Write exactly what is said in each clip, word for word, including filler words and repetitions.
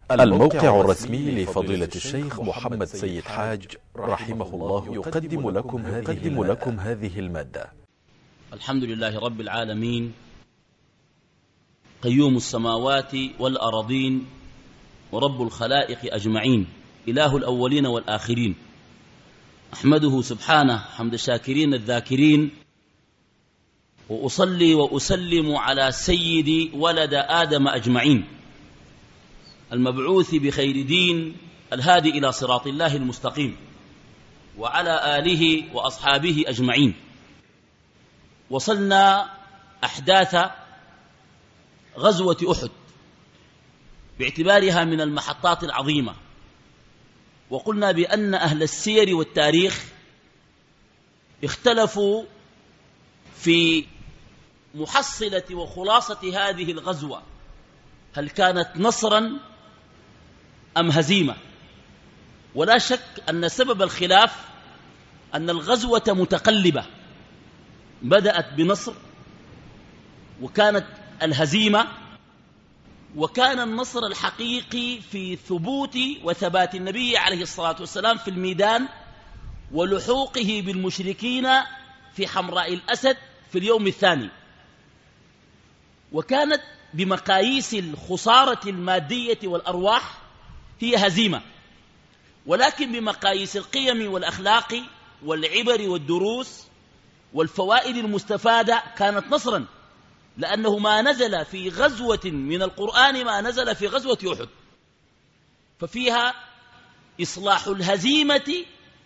الموقع الرسمي لفضيلة الشيخ محمد سيد حاج رحمه الله يقدم لكم هذه, لكم هذه المادة. الحمد لله رب العالمين، قيوم السماوات والأرضين، ورب الخلائق أجمعين، إله الأولين والآخرين. أحمده سبحانه حمد الشاكرين الذاكرين، وأصلي وأسلم على سيد ولد آدم أجمعين، المبعوث بخير دين، الهادي إلى صراط الله المستقيم، وعلى آله وأصحابه أجمعين. وصلنا أحداث غزوة أحد باعتبارها من المحطات العظيمة، وقلنا بأن أهل السير والتاريخ اختلفوا في محصلة وخلاصة هذه الغزوة، هل كانت نصرا أم هزيمة؟ ولا شك أن سبب الخلاف أن الغزوة متقلبة، بدأت بنصر، وكانت الهزيمة، وكان النصر الحقيقي في ثبوت وثبات النبي عليه الصلاة والسلام في الميدان، ولحوقه بالمشركين في حمراء الأسد في اليوم الثاني. وكانت بمقاييس الخسارة المادية والأرواح هي هزيمة، ولكن بمقاييس القيم والأخلاق والعبر والدروس والفوائد المستفادة كانت نصرا، لأنه ما نزل في غزوة من القرآن ما نزل في غزوة أحد، ففيها إصلاح الهزيمة،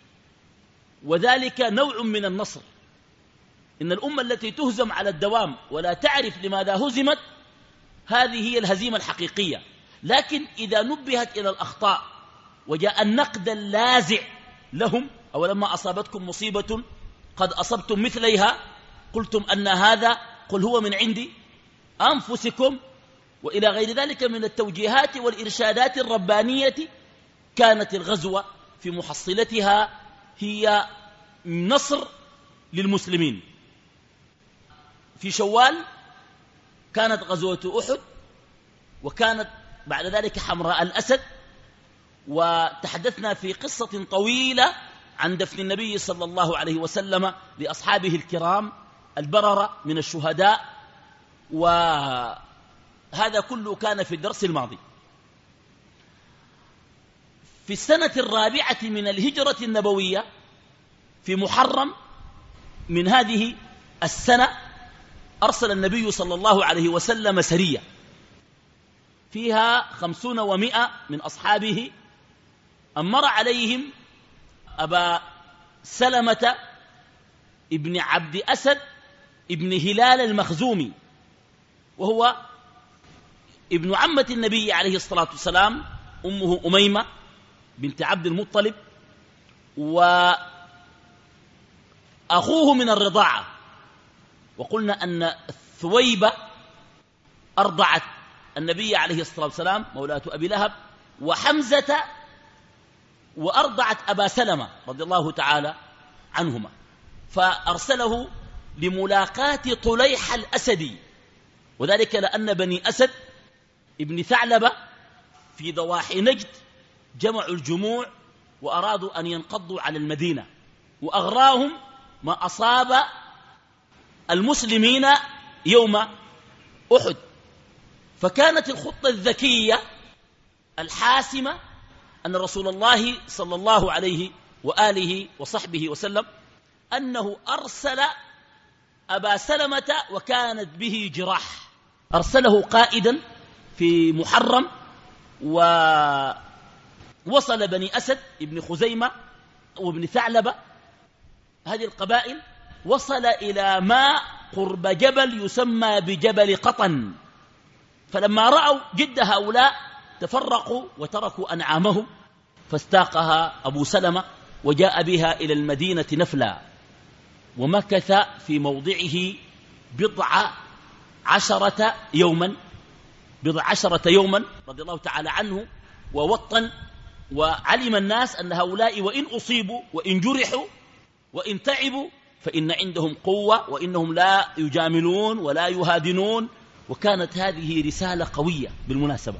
وذلك نوع من النصر. إن الأمة التي تهزم على الدوام ولا تعرف لماذا هزمت، هذه هي الهزيمة الحقيقية. لكن إذا نبهت إلى الأخطاء وجاء النقد اللاذع لهم، أو لما أصابتكم مصيبة قد أصبتم مثليها قلتم أن هذا، قل هو من عندي أنفسكم، وإلى غير ذلك من التوجيهات والإرشادات الربانية، كانت الغزوة في محصلتها هي نصر للمسلمين. في شوال كانت غزوة أحد، وكانت بعد ذلك حمراء الأسد، وتحدثنا في قصة طويلة عن دفن النبي صلى الله عليه وسلم لأصحابه الكرام البررة من الشهداء، وهذا كله كان في الدرس الماضي. في السنة الرابعة من الهجرة النبوية في محرم من هذه السنة، أرسل النبي صلى الله عليه وسلم سرية فيها خمسون ومائة من أصحابه، أمر عليهم أبا سلمة ابن عبد أسد ابن هلال المخزومي، وهو ابن عمة النبي عليه الصلاة والسلام، أمه أميمة بنت عبد المطلب، وأخوه من الرضاعة. وقلنا أن ثويبة أرضعت النبي عليه الصلاة والسلام مولاة أبي لهب، وحمزة وأرضعت أبا سلمة رضي الله تعالى عنهما، فأرسله لملاقاة طليح الأسدي، وذلك لأن بني أسد ابن ثعلبة في ضواحي نجد جمعوا الجموع وأرادوا أن ينقضوا على المدينة، وأغراهم ما أصاب المسلمين يوم أحد. فكانت الخطة الذكية الحاسمة أن رسول الله صلى الله عليه وآله وصحبه وسلم أنه أرسل أبا سلمة وكانت به جراح، أرسله قائدا في محرم، ووصل بني أسد ابن خزيمة وابن ثعلبة، هذه القبائل، وصل إلى ماء قرب جبل يسمى بجبل قطن. فلما رأوا جد هؤلاء تفرقوا وتركوا أنعامهم، فاستاقها أبو سلمة وجاء بها إلى المدينة نفلا، ومكث في موضعه بضع عشرة يوما بضع عشرة يوما رضي الله تعالى عنه، ووطن. وعلم الناس أن هؤلاء وإن أصيبوا وإن جرحوا وإن تعبوا فإن عندهم قوة، وإنهم لا يجاملون ولا يهادنون. وكانت هذه رسالة قوية بالمناسبة،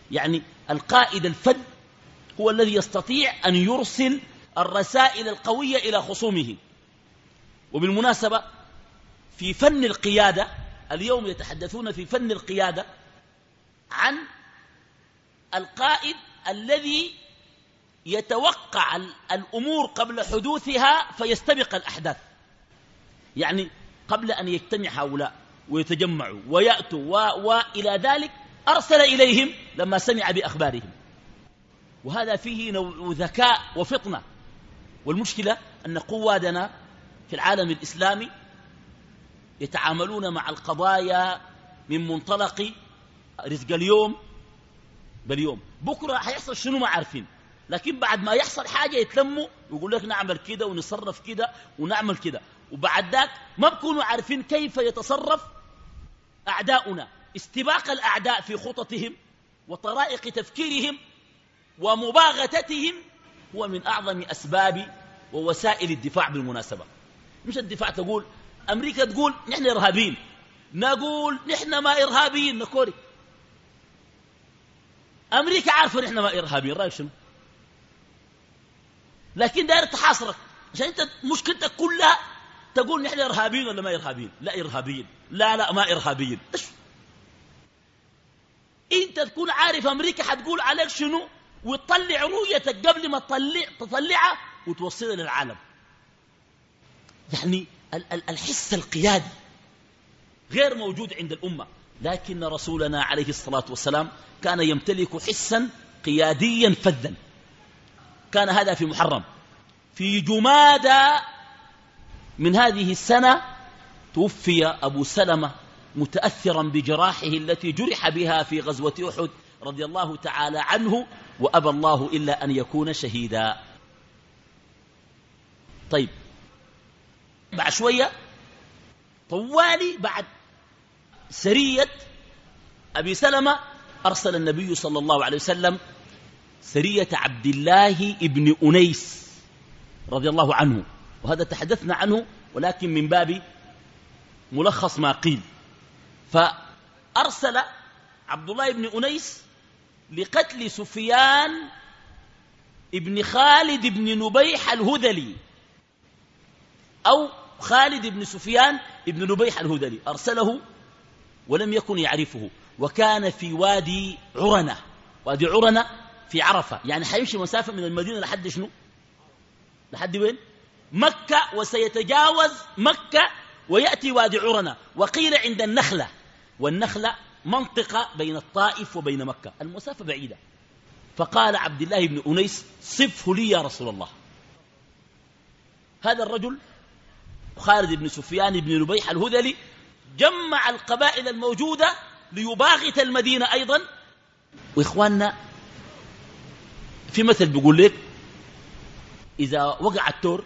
يعني القائد الفذ هو الذي يستطيع أن يرسل الرسائل القوية إلى خصومه. وبالمناسبة في فن القيادة اليوم يتحدثون في فن القيادة عن القائد الذي يتوقع الأمور قبل حدوثها فيستبق الأحداث. يعني قبل أن يجتمع هؤلاء ويتجمعوا ويأتوا و... وإلى ذلك أرسل إليهم لما سمع بأخبارهم. وهذا فيه نوع ذكاء وفطنة. والمشكلة أن قوادنا في العالم الإسلامي يتعاملون مع القضايا من منطلق رزق اليوم باليوم. بكرة هيحصل شنو ما عارفين، لكن بعد ما يحصل حاجة يتلموا ويقول لك نعمل كده ونصرف كده ونعمل كده، وبعد ذاك ما بكونوا عارفين كيف يتصرف أعداؤنا. استباق الأعداء في خططهم وطرائق تفكيرهم ومباغتتهم هو من أعظم أسباب ووسائل الدفاع. بالمناسبة مش الدفاع تقول أمريكا تقول نحن إرهابيين، نقول نحن ما إرهابيين نكوري. أمريكا عارفة نحن ما إرهابيين، رأيك شنو؟ لكن داير تحاصرك عشان أنت مشكلتك كلها تقول نحن إرهابيين ولا ما إرهابيين. لا إرهابيين، لا لا ما إرهابيين. أنت تكون عارف أمريكا حتقول عليك شنو وتطلع رؤيتك قبل ما تطلع تطلعها وتوصلها للعالم. يعني الحس القيادي غير موجود عند الأمة، لكن رسولنا عليه الصلاة والسلام كان يمتلك حسا قياديا فذا. كان هذا في محرم. في جمادى من هذه السنة توفي أبو سلمة متأثرا بجراحه التي جرح بها في غزوة أحد رضي الله تعالى عنه، وأبى الله إلا أن يكون شهيدا. طيب بعد شوية طوالي بعد سرية أبي سلمة أرسل النبي صلى الله عليه وسلم سرية عبد الله ابن أنيس رضي الله عنه، وهذا تحدثنا عنه ولكن من باب ملخص ما قيل. فأرسل عبد الله بن أنيس لقتل سفيان ابن خالد بن نبيح الهذلي، أو خالد بن سفيان ابن نبيح الهذلي. أرسله ولم يكن يعرفه، وكان في وادي عرنة. وادي عرنة في عرفة، يعني حيمشي مسافة من المدينة لحد شنو؟ لحد وين؟ مكة، وسيتجاوز مكة ويأتي وادي عرنة. وقيل عند النخلة، والنخلة منطقة بين الطائف وبين مكة، المسافة بعيدة. فقال عبد الله بن أنيس صفه لي يا رسول الله. هذا الرجل خالد بن سفيان بن نبيح الهذلي جمع القبائل الموجودة ليباغت المدينة أيضا. وإخواننا في مثل بيقول لك إذا وقع التور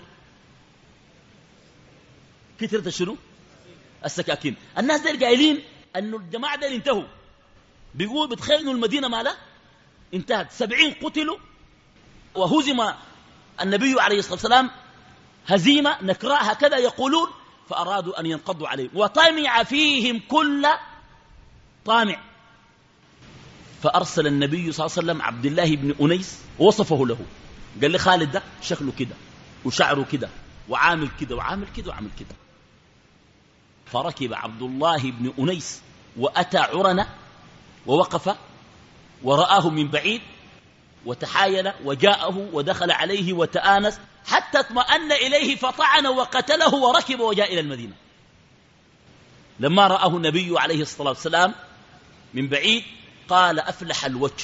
كثرت شنو؟ السكاكين. الناس دول قايلين أنه الجماعة دول انتهوا، بيقول بتخيلوا المدينة مالها انتهت، سبعين قتلوا وهزم النبي عليه الصلاة والسلام هزيمة نكراء هكذا يقولون، فأرادوا أن ينقضوا عليهم وطمع فيهم كل طامع. فأرسل النبي صلى الله عليه وسلم عبد الله بن أنيس ووصفه له، قال لي خالد ده شكله كده وشعره كده وعامل كده وعامل كده وعامل كده. فركب عبد الله بن أنيس وأتى عرنة ووقف ورآه من بعيد وتحايل وجاءه ودخل عليه وتآنس حتى اطمأن إليه فطعن وقتله وركب وجاء إلى المدينة. لما رآه النبي عليه الصلاة والسلام من بعيد قال أفلح الوجه.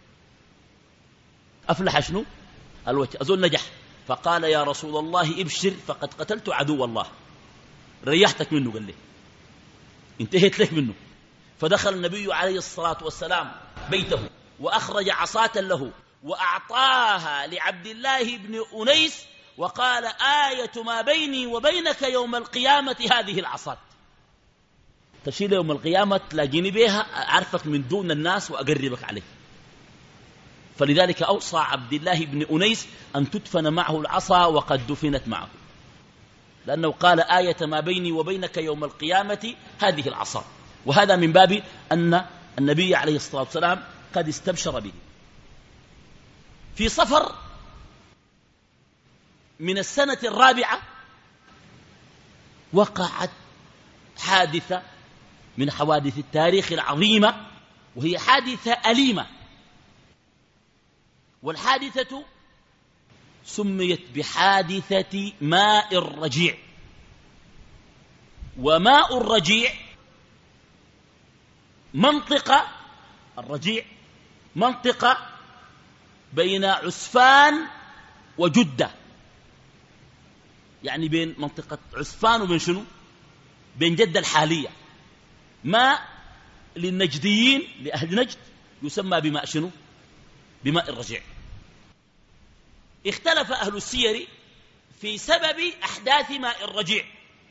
أفلح شنو؟ الوجه، أظن نجح. فقال يا رسول الله ابشر فقد قتلت عدو الله، ريحتك منه، قال لي انتهيت لك منه. فدخل النبي عليه الصلاة والسلام بيته وأخرج عصاة له وأعطاها لعبد الله بن أنيس وقال آية ما بيني وبينك يوم القيامة هذه العصاة، تشيل يوم القيامة تلاقيني بها أعرفك من دون الناس وأقربك عليه. فلذلك أوصى عبد الله بن أنيس أن تدفن معه العصا وقد دفنت معه، لأنه قال آية ما بيني وبينك يوم القيامة هذه العصا. وهذا من باب أن النبي عليه الصلاة والسلام قد استبشر به. في صفر من السنة الرابعة وقعت حادثة من حوادث التاريخ العظيمة، وهي حادثة أليمة، والحادثة سميت بحادثة ماء الرجيع. وماء الرجيع منطقة الرجيع منطقة بين عسفان وجدة، يعني بين منطقة عسفان وبين شنو؟ بين جدة الحالية. ماء للنجديين لأهل نجد يسمى بماء شنو؟ بماء الرجيع. اختلف أهل السير في سبب أحداث ماء الرجيع.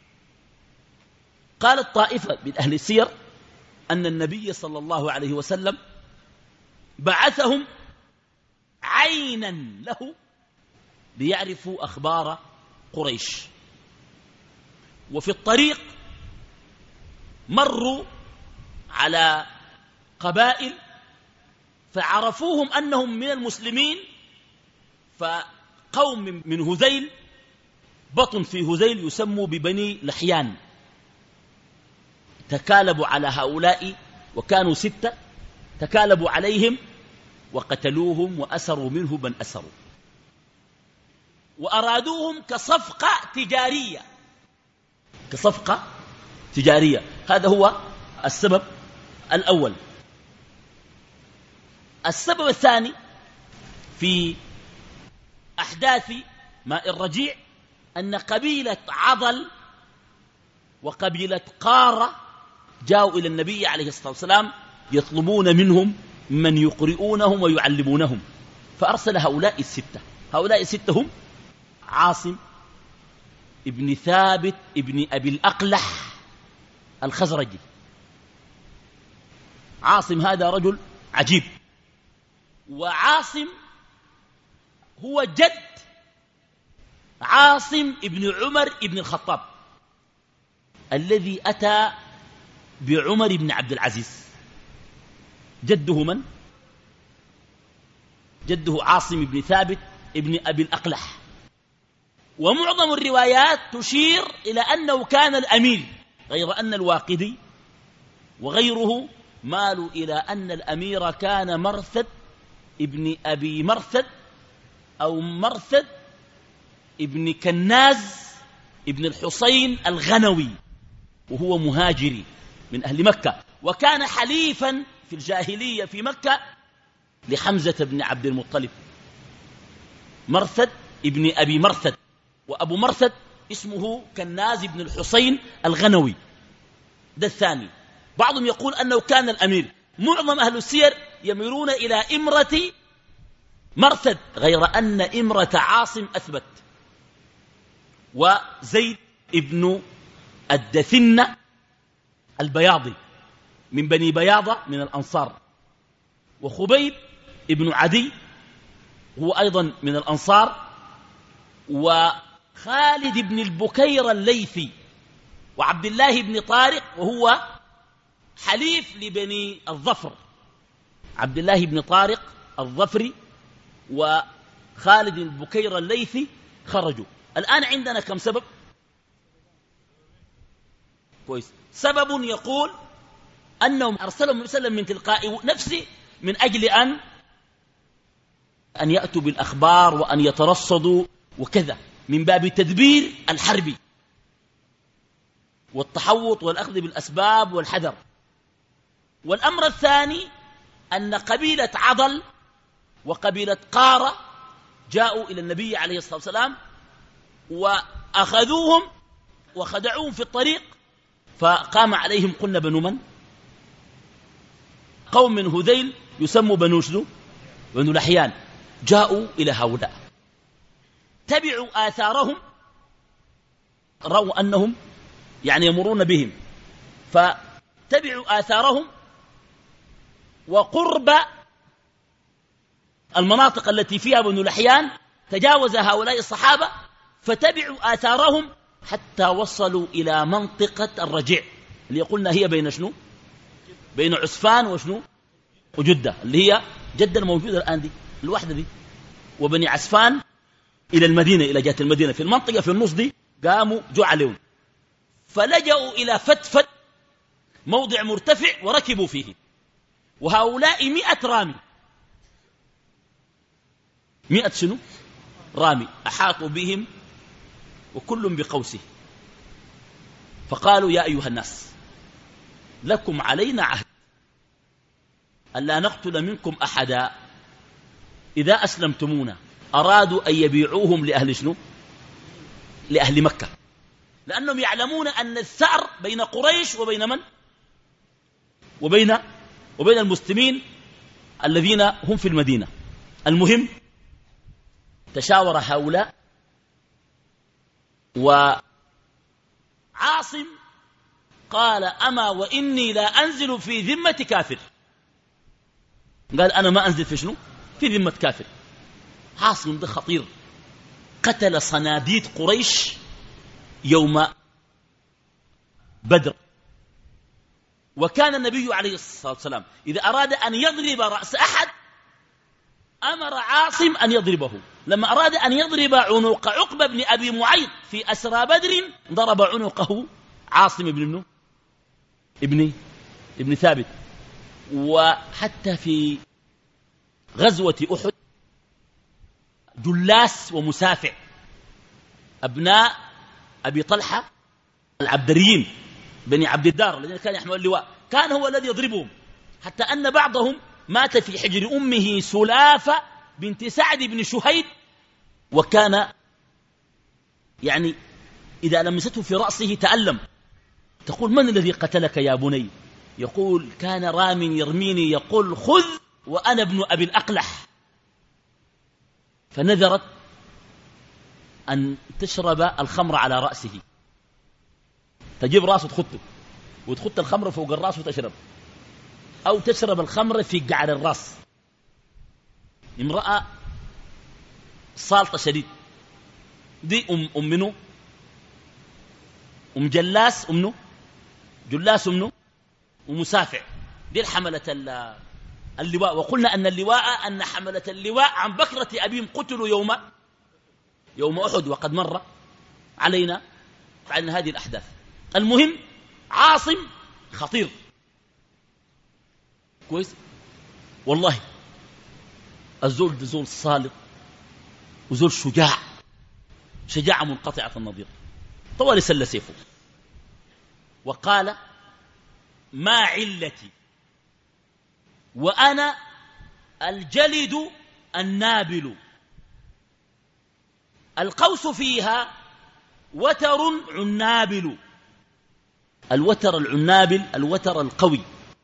قالت طائفة من أهل السير أن النبي صلى الله عليه وسلم بعثهم عينا له ليعرفوا أخبار قريش، وفي الطريق مروا على قبائل فعرفوهم أنهم من المسلمين، فقوم من هذيل بطن في هذيل يسموا ببني لحيان تكالبوا على هؤلاء، وكانوا ستة، تكالبوا عليهم وقتلوهم وأسروا منه من أسروا، وأرادوهم كصفقة تجارية كصفقة تجارية. هذا هو السبب الأول. السبب الثاني في أحداث ماء الرجيع أن قبيلة عضل وقبيلة قارة جاءوا إلى النبي عليه الصلاة والسلام يطلبون منهم من يقرؤونهم ويعلمونهم، فأرسل هؤلاء الستة. هؤلاء الستة هم عاصم ابن ثابت ابن أبي الأقلح الخزرجي. عاصم هذا رجل عجيب، وعاصم هو جد عاصم ابن عمر ابن الخطاب الذي أتى بعمر بن عبد العزيز. جده من؟ جده عاصم بن ثابت ابن أبي الأقلح. ومعظم الروايات تشير إلى أنه كان الأمير، غير أن الواقدي وغيره مالوا إلى أن الأمير كان مرثد ابن أبي مرثد أو مرثد ابن كناز ابن الحسين الغنوي، وهو مهاجري من أهل مكة، وكان حليفا في الجاهلية في مكة لحمزة بن عبد المطلب. مرثد ابن أبي مرثد، وأبو مرثد اسمه كناز بن الحسين الغنوي، ده الثاني. بعضهم يقول أنه كان الأمير. معظم أهل السير يميلون إلى إمرة مرثد، غير أن إمرة عاصم أثبت. وزيد ابن الدثنة البياضي من بني بياضة من الأنصار، وخبيب ابن عدي هو أيضا من الأنصار، وخالد بن البكير الليثي، وعبد الله بن طارق وهو حليف لبني الظفر. عبد الله بن طارق الظفري وخالد بن البكير الليثي خرجوا. الآن عندنا كم سبب؟ كويس. سبب يقول أنهم أرسلهم النبي صلى الله عليه وسلم من تلقاء نفسه من أجل أن أن يأتوا بالأخبار وأن يترصدوا وكذا، من باب تدبير الحرب والتحوط والأخذ بالأسباب والحذر. والأمر الثاني أن قبيلة عضل وقبيلة قارة جاءوا إلى النبي عليه الصلاة والسلام وأخذوهم وخدعوهم في الطريق، فقام عليهم قلنا بنو من؟ قوم من هذيل يسموا بنو شنو؟ بنو لحيان. جاءوا إلى هؤلاء، تبعوا آثارهم، رأوا أنهم يعني يمرون بهم، فتبعوا آثارهم، وقرب المناطق التي فيها بنو لحيان تجاوز هؤلاء الصحابة فتبعوا آثارهم حتى وصلوا إلى منطقة الرجيع اللي قلنا هي بين شنو؟ بين عسفان وشنو؟ وجدة اللي هي جدة الموجودة الآن دي الواحدة دي، وبني عسفان إلى المدينة، إلى جهة المدينة في المنطقة في النص دي قاموا جو عليهم، فلجأوا إلى فتفت موضع مرتفع وركبوا فيه، وهؤلاء مئة رامي، مئة شنو رامي أحاطوا بهم وكل بقوسه، فقالوا يا أيها الناس لكم علينا عهد ألا نقتل منكم أحدا إذا أسلمتمونا. أرادوا أن يبيعوهم لأهل شنو؟ لأهل مكة، لأنهم يعلمون أن الثأر بين قريش وبين من؟ وبين وبين المسلمين الذين هم في المدينة. المهم تشاور هؤلاء، وعاصم قال أما وإني لا أنزل في ذمة كافر، قال أنا ما أنزل في شنو؟ في ذمة كافر. عاصم ده خطير، قتل صناديد قريش يوم بدر، وكان النبي عليه الصلاة والسلام إذا أراد أن يضرب رأس أحد أمر عاصم أن يضربه. لما أراد أن يضرب عنق عقبة بن أبي معيط في أسرى بدر ضرب عنقه عاصم بن ابن ابن ابن ثابت. وحتى في غزوة أحد جلاس ومسافع أبناء أبي طلحة العبدريين بني عبد الدار الذين كانوا يحملون اللواء كان هو الذي يضربهم، حتى أن بعضهم مات في حجر أمه سلافة بنت سعد بن شهيد، وكان يعني إذا لمسته في رأسه تألم. تقول من الذي قتلك يا بني؟ يقول كان رام يرميني يقول خذ وأنا ابن أبي الأقلح. فنذرت أن تشرب الخمر على رأسه، تجيب رأسه تخطه وتخط الخمر فوق الرأس وتشرب، أو تشرب الخمر في قعر الرأس. امرأة صالطة شديد دي أم أم منه أم جلاس أمنه جلاس أمنه ومسافع دي الحملة اللواء. وقلنا أن اللواء أن حملة اللواء عن بكرة أبيهم قتلوا يوم يوم أحد، وقد مر علينا عن هذه الأحداث. المهم عاصم خطير كويس والله، الزول ده زول صالح وزول شجاع، شجاعة منقطعة النظير. طوال سل سيفه وقال ما علتي وأنا الجلد النابل القوس فيها وتر عنابل. الوتر العنابل الوتر القوي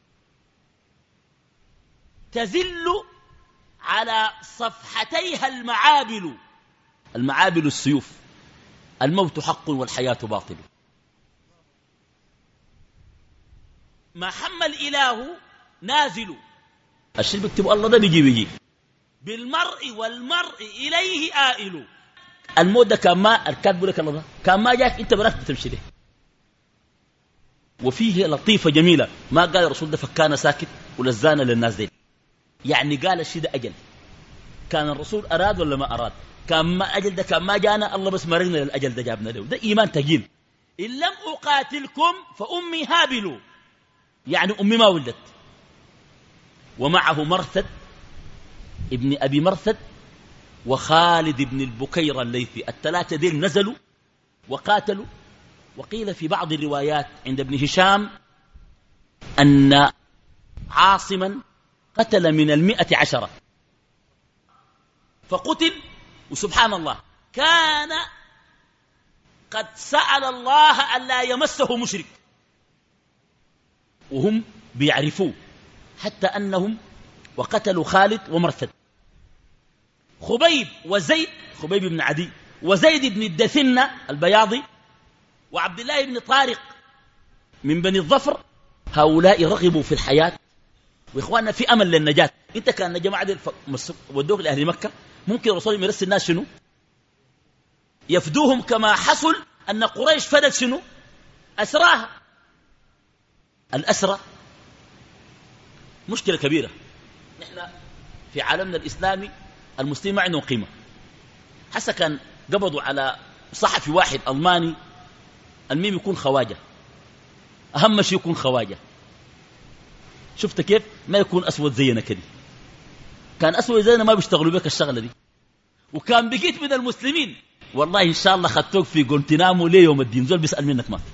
تزل على صفحتيها المعابل. المعابل السيوف. الموت حق والحياة باطل. ما حمى الإله نازل. الشيء بيكتب الله ده بيجي بيجي بالمرء والمرء إليه آئل. الموت ده كان ما الكاتب لك الله ده كان ما جاك انت براك بتمشي له. وفيه لطيفة جميلة ما قال الرسول ده فكان ساكت ولزانا للناس دي، يعني قال الشيء ده أجل. كان الرسول أراد ولا ما أراد؟ كان ما أجل ده كان ما جانا الله بس مرقنا للأجل ده جابنا له. ده إيمان تقيل. إن لم أقاتلكم فأمي هابل، يعني أمي ما ولدت. ومعه مرثد ابن أبي مرثد وخالد بن البكير الليثي، الثلاثة دين نزلوا وقاتلوا. وقيل في بعض الروايات عند ابن هشام أن عاصما قتل من المئة عشرة فقتل. وسبحان الله كان قد سأل الله ألا يمسه مشرك وهم بيعرفوه، حتى أنهم وقتلوا خالد ومرثد. خبيب وزيد خبيب بن عدي وزيد بن الدثنة البياضي وعبد الله بن طارق من بني الظفر، هؤلاء رغبوا في الحياة وإخواننا في أمل للنجاة. انت كان جماعة دي ودوك لأهل مكة ممكن الرسول يرسل الناس شنو يفدوهم، كما حصل أن قريش فدت شنو أسراها. الأسرى مشكلة كبيرة. نحن في عالمنا الإسلامي المسلمين ما عندهم قيمة. حتى كان قبضوا على صحفي واحد ألماني الميم يكون خواجة، أهم شيء يكون خواجة. شفت كيف؟ ما يكون أسود زينا كده، كان أسود زينا ما بيشتغلوا بك الشغلة دي. وكان بقيت من المسلمين والله إن شاء الله خدتوك في غونتنامو ليه يوم الدين، زول بيسأل منك ما في.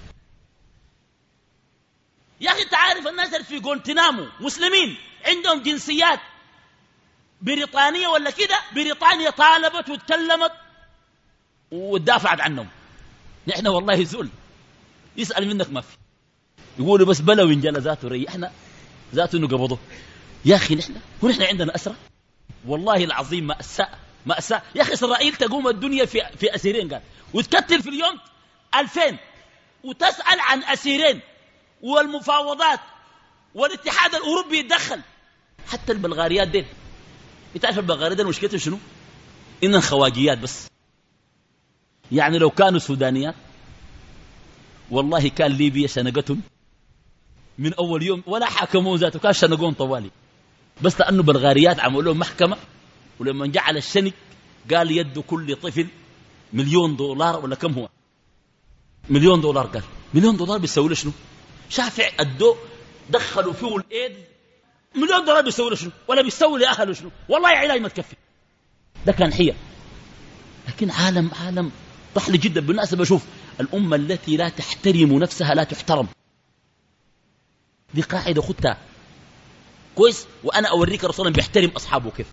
يا أخي تعرف الناس اللي في غونتنامو مسلمين عندهم جنسيات بريطانية ولا كده، بريطانيا طالبت وتكلمت ودافعت عنهم. نحن والله زول يسأل منك ما في، يقولوا بس بلو انجل ذاته ريحنا ذاته انه قبضه. يا أخي نحن ونحن عندنا أسرة والله العظيم مأساة مأساة. يا أخي إسرائيل تقوم الدنيا في, في أسيرين قال، وتكتل في اليوم ألفين وتسأل عن أسيرين، والمفاوضات والاتحاد الأوروبي يتدخل. حتى البلغاريات دين، تعرف البلغاريات دين مشكلتهم شنو؟ إنهم خواجيات بس. يعني لو كانوا سودانيات والله كان ليبيا شنقتهم من أول يوم ولا حاكموا ذاته، كان شنقون طوالي، بس لأنه بلغاريات عملوا لهم محكمة. ولما جعل الشنق قال يد كل طفل مليون دولار ولا كم هو مليون دولار. قال مليون دولار بيسوي له شنو؟ شافع الدو دخلوا فيه الايد، مليون دولار بيسوي له شنو؟ ولا بيسوي لاهله شنو؟ والله علاج ما تكفي. ده كان حية. لكن عالم عالم ضحل جدا. بالمناسبة بشوف الأمة التي لا تحترم نفسها لا تحترم. دي قاعدة خدتها كويس. وأنا أوريك الرسول بيحترم أصحابه كيف.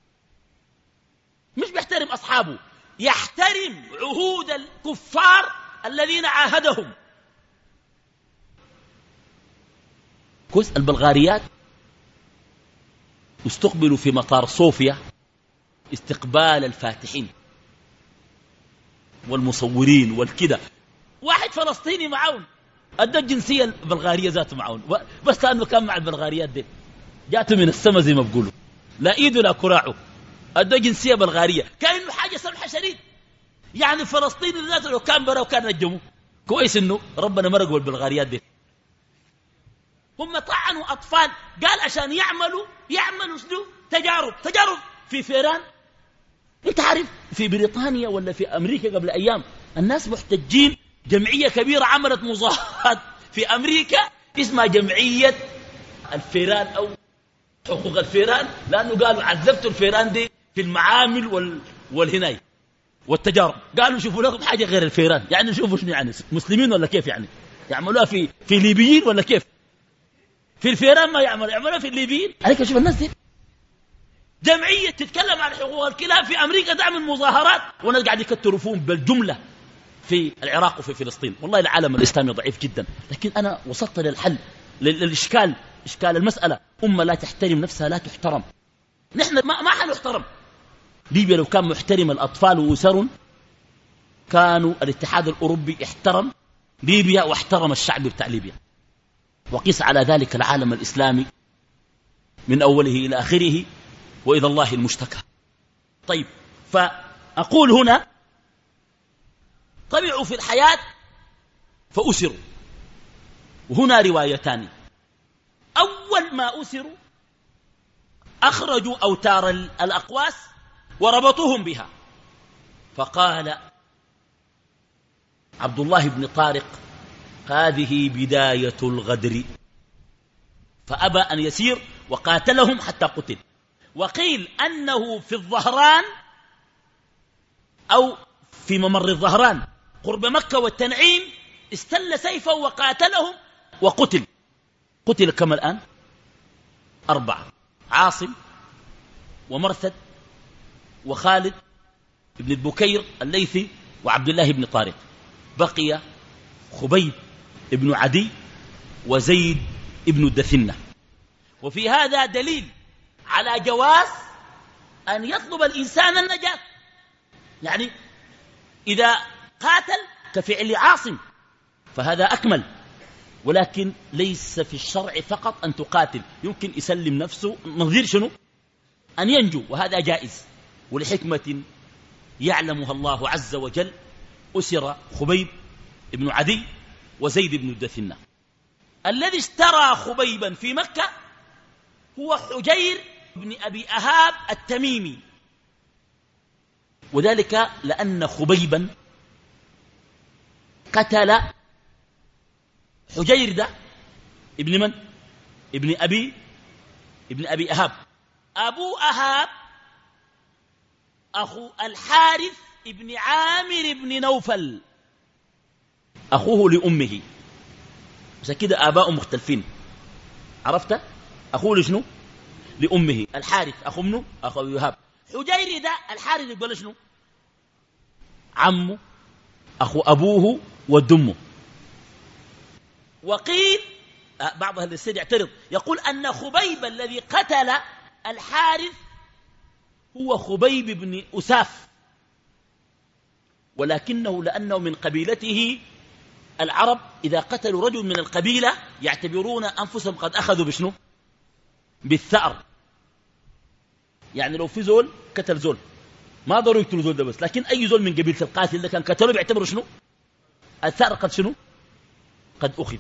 مش بيحترم أصحابه، يحترم عهود الكفار الذين عاهدهم كويس. البلغاريات استقبلوا في مطار صوفيا استقبال الفاتحين والمصورين والكده. واحد فلسطيني معاون أدى الجنسية البلغارية ذاته معاون، بس لأنه كان مع البلغاريات دي جاته من السماء زي ما بقولوا، لا إيده لا كراعه، أدى جنسية بلغارية كأنه حاجة سمحة شديد. يعني فلسطين ذاته لو كان برا وكان نجمه كويس إنه ربنا مرقوا البلغاريات دي. هم طعنوا أطفال قال عشان يعملوا يعملوا شنو؟ تجارب تجارب في فيران. انت عارف في بريطانيا ولا في أمريكا قبل أيام الناس محتجين، جمعية كبيرة عملت مظاهرات في أمريكا اسمها جمعية الفيران أو حقوق الفيران، لأنه قالوا عذبتوا الفيران دي في المعامل وال... والهناية والتجارب. قالوا شوفوا لكم حاجة غير الفيران، يعني شوفوا شنو يعني مسلمين ولا كيف، يعني يعملوها في في ليبيين ولا كيف؟ في الفيران ما يعملوا يعملوها في الليبيين. عليك شوف الناس دي جمعية تتكلم عن حقوق الكلاب في أمريكا تعمل مظاهرات، والناس قاعد يكتروا فيهم بالجملة في العراق وفي فلسطين. والله العالم الإسلامي ضعيف جدا. لكن أنا وصلت للحل للإشكال، إشكال المسألة أمة لا تحترم نفسها لا تحترم. نحن ما, ما حنحترم. ليبيا لو كان محترم الأطفال وأسر كانوا الاتحاد الأوروبي احترم ليبيا واحترم الشعب بتاع ليبيا. وقيس على ذلك العالم الإسلامي من أوله إلى آخره، وإذا الله المشتكى. طيب فأقول هنا طبعوا في الحياة فأسروا. وهنا روايتان. أول ما أسروا أخرجوا أوتار الأقواس وربطوهم بها. فقال عبد الله بن طارق هذه بداية الغدر، فأبى أن يسير وقاتلهم حتى قتل. وقيل أنه في الظهران أو في ممر الظهران قرب مكة والتنعيم استل سيفه وقاتلهم وقتل. قتل كما الآن أربعة: عاصم ومرثد وخالد بن البكير الليثي وعبد الله بن طارق. بقي خبيب بن عدي وزيد بن الدثنة. وفي هذا دليل على جواز أن يطلب الإنسان النجاة. يعني إذا قاتل كفعل عاصم فهذا أكمل، ولكن ليس في الشرع فقط أن تقاتل، يمكن يسلم نفسه نظير شنو؟ أن ينجو، وهذا جائز. ولحكمة يعلمها الله عز وجل أسر خبيب بن عدي وزيد بن الدثنة. الذي اشترى خبيبا في مكة هو حجير بن أبي أهاب التميمي، وذلك لأن خبيبا قتل حجير ده ابن من؟ ابن أبي ابن أبي أهاب. أبو أهاب أخو الحارث ابن عامر بن نوفل، أخوه لأمه، عشان كده آباء مختلفين. عرفت؟ أخوه لشنو؟ لأمه. الحارث أخو منه؟ أخو أبي أهاب. حجير ده الحارث يقول شنو؟ عمه، أخو أبوه ودمه. وقيل بعض أهل السير يعترض يقول أن خبيب الذي قتل الحارث هو خبيب بن أساف، ولكنه لأنه من قبيلته، العرب إذا قتلوا رجل من القبيلة يعتبرون أنفسهم قد أخذوا بشنو؟ بالثأر. يعني لو في زول قتل زول ما ضروا يقتلوا زول ده بس، لكن أي زول من قبيلة القاتل ده كان قتله بيعتبروا شنو؟ الثأر قد شنو؟ قد أخذ.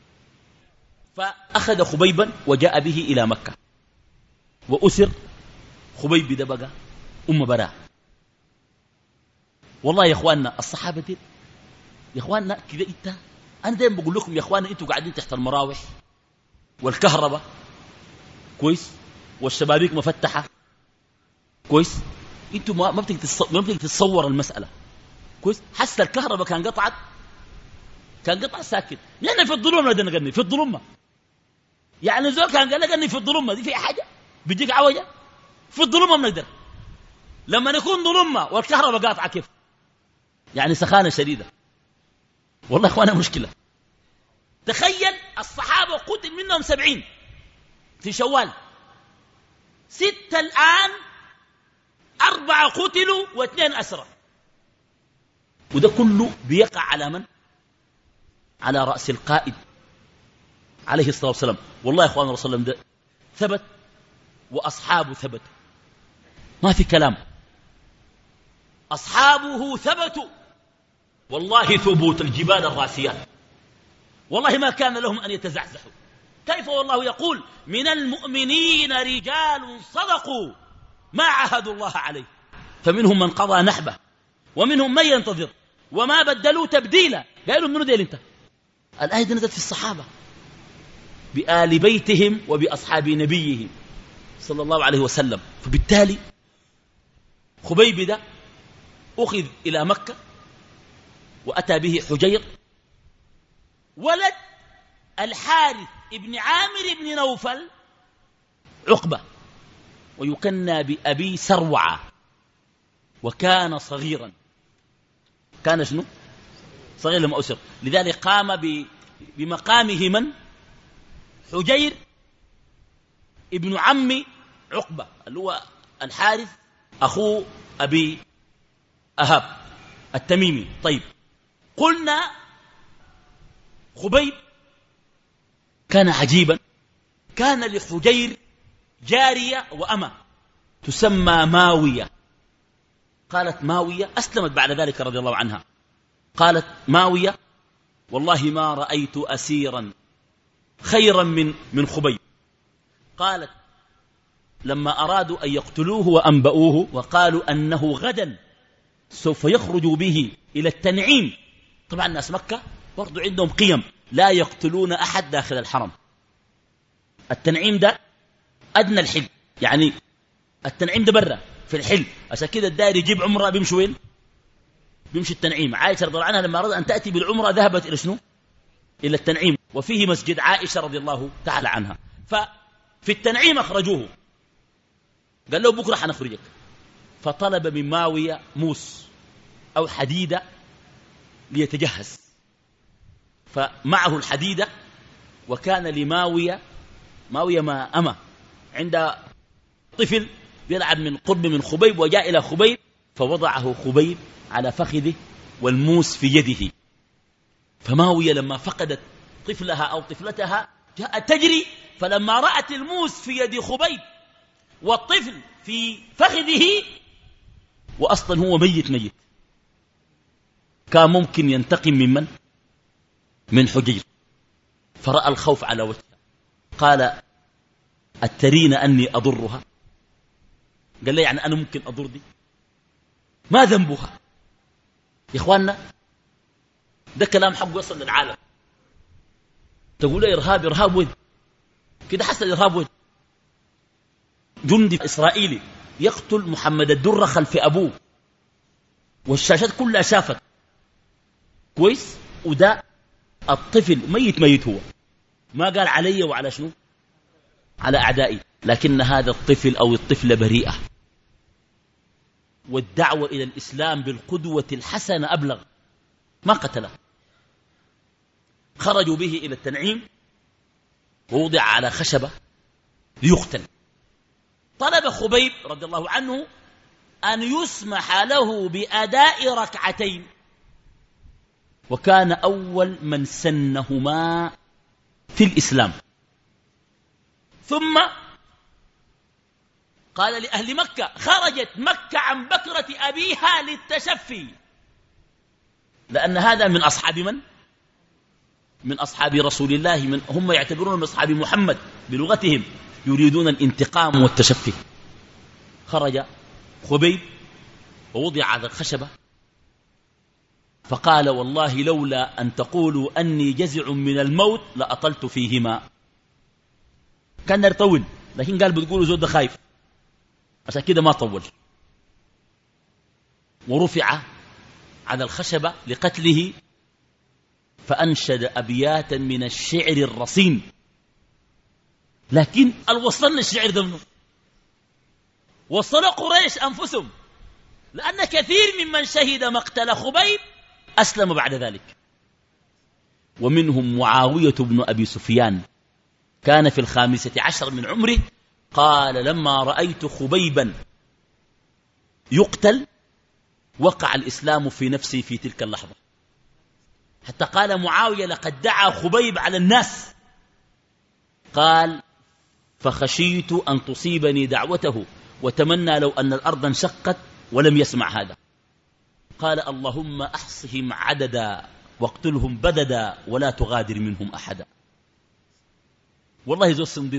فأخذ خبيبا وجاء به إلى مكة، وأسر خبيب ده بقى أم براء. والله يا إخواننا الصحابة دي يا إخواننا كده، إنت أنا دايما بقول لكم يا إخواننا أنتوا قاعدين تحت المراوح والكهرباء كويس والشبابيك مفتحة كويس، أنتوا ما بتقدر تتصور المسألة كويس. حس الكهرباء كان قطعت، كان قطع ساكت. نحن في الظلمة بدنا نغني في الظلمة، يعني زول كان قال لك أني في الظلمة دي في حاجة بيجيك عوجة في الظلمة بنقدر. لما نكون ظلمة والكهرباء قاطعة كيف؟ يعني سخانة شديدة. والله إخوانا مشكلة. تخيل الصحابة قتل منهم سبعين في شوال، ستة الآن، أربعة قتلوا واثنين أسرى، وده كله بيقع على من؟ على رأس القائد عليه الصلاة والسلام. والله يا إخوان رسول الله ده ثبت وأصحابه ثبتوا، ما في كلام. أصحابه ثبتوا والله ثبوت الجبال الراسيات، والله ما كان لهم أن يتزعزحوا. كيف والله يقول من المؤمنين رجال صدقوا ما عاهدوا الله عليه، فمنهم من قضى نحبه ومنهم من ينتظر وما بدلوا تبديلا. قالوا منو ديل انت؟ الآية دي نزلت في الصحابة بآل بيتهم وبأصحاب نبيهم صلى الله عليه وسلم. فبالتالي خبيب ده أخذ إلى مكة وأتى به حجير ولد الحارث ابن عامر بن نوفل عقبة، ويكنى بأبي سروعة، وكان صغيرا. كان شنو؟ صغير لما أسر، لذلك قام بمقامه من؟ حجير ابن عم عقبة اللي هو الحارث أخو أبي أهاب التميمي. طيب قلنا خبيب كان عجيبا، كان لحجير جارية وأمة تسمى ماوية. قالت ماوية أسلمت بعد ذلك رضي الله عنها. قالت ماوية والله ما رأيت أسيرا خيرا من من خبيب. قالت لما أرادوا أن يقتلوه وأنبؤوه وقالوا أنه غدا سوف يخرج به إلى التنعيم. طبعا الناس مكة برضو عندهم قيم، لا يقتلون أحد داخل الحرم. التنعيم ده أدنى الحل، يعني التنعيم ده برا في الحل، عشان كده الداير يجيب عمره بيمشي وين؟ بيمشي التنعيم. عائشة رضي الله عنها لما أراد أن تأتي بالعمرة ذهبت إلى شنو؟ إلى التنعيم، وفيه مسجد عائشة رضي الله تعالى عنها. ففي التنعيم أخرجوه، قال له بكرة حنخرجك. فطلب من ماوية موس أو حديدة ليتجهز، فمعه الحديدة. وكان لماوية ماوية ما أما عند طفل يلعب من قرب من خبيب، وجاء إلى خبيب فوضعه خبيب على فخذه والموس في يده. فماوية لما فقدت طفلها أو طفلتها جاءت تجري، فلما رأت الموس في يد خبيب والطفل في فخذه وأصلا هو ميت ميت، كان ممكن ينتقم من من؟ من حجير. فرأى الخوف على وجهه، قال أترين أني أضرها؟ قال لي يعني أنا ممكن أضر دي؟ ما ذنبها يا إخواننا؟ ده كلام حق يصل للعالم. تقول لي إرهاب إرهاب وين؟ كده حصل إرهاب وين؟ جندي إسرائيلي يقتل محمد الدرة خلف أبوه والشاشات كلها شافت كويس، وده الطفل ميت ميت، هو ما قال علي وعلى شنو؟ على أعدائي، لكن هذا الطفل أو الطفلة بريئة. والدعوة إلى الإسلام بالقدوة الحسنة أبلغ. ما قتله، خرجوا به إلى التنعيم ووضع على خشبة ليقتل. طلب خبيب رضي الله عنه أن يسمح له بأداء ركعتين، وكان أول من سنهما في الإسلام. ثم قال لأهل مكة: خرجت مكة عن بكرة أبيها للتشفي، لأن هذا من أصحاب من؟ من أصحاب رسول الله، من هم يعتبرون من أصحاب محمد بلغتهم، يريدون الانتقام والتشفي. خرج خبيب ووضع على الخشبة فقال: والله لولا أن تقولوا أني جزع من الموت لأطلت فيهما. كان يطول، لكن قال بتقولوا زود خايف، عشان كده ما طول. ورفع على الخشبة لقتله، فأنشد أبياتا من الشعر الرصين. لكن الوصلنا الشعر ده منه، وصل قريش أنفسهم، لأن كثير ممن شهد مقتل خبيب أسلم بعد ذلك. ومنهم معاوية بن أبي سفيان، كان في الخامسة عشر من عمره، قال: لما رأيت خبيبا يقتل وقع الإسلام في نفسي في تلك اللحظة. حتى قال معاوية: لقد دعا خبيب على الناس، قال: فخشيت أن تصيبني دعوته، وتمنى لو أن الأرض انشقت ولم يسمع هذا. قال: اللهم أحصهم عددا واقتلهم بددا ولا تغادر منهم أحدا. والله ذو الصنديق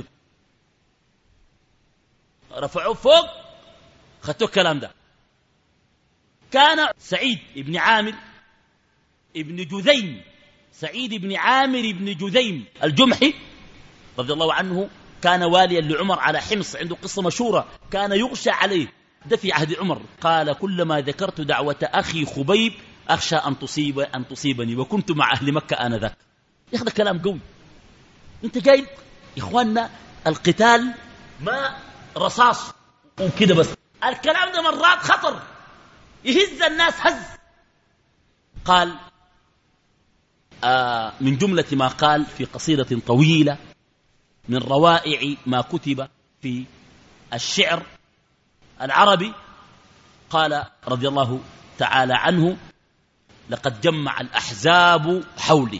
رفعوه فوق، خدتوا الكلام ده. كان سعيد بن عامر ابن جذيم، سعيد بن عامر بن جذيم الجمحي رضي الله عنه، كان واليا لعمر على حمص، عنده قصة مشهورة، كان يغشى عليه، ده في عهد عمر. قال: كلما ذكرت دعوة أخي خبيب أخشى أن تصيب أن تصيبني، وكنت مع أهل مكة آنذاك. ياخذ كلام قوي. انت جاي يا اخواننا، القتال ما رصاص وكده بس، الكلام ده مرات خطر يهز الناس هز. قال آه من جملة ما قال في قصيدة طويلة من روائع ما كتب في الشعر العربي، قال رضي الله تعالى عنه: لقد جمع الأحزاب حولي.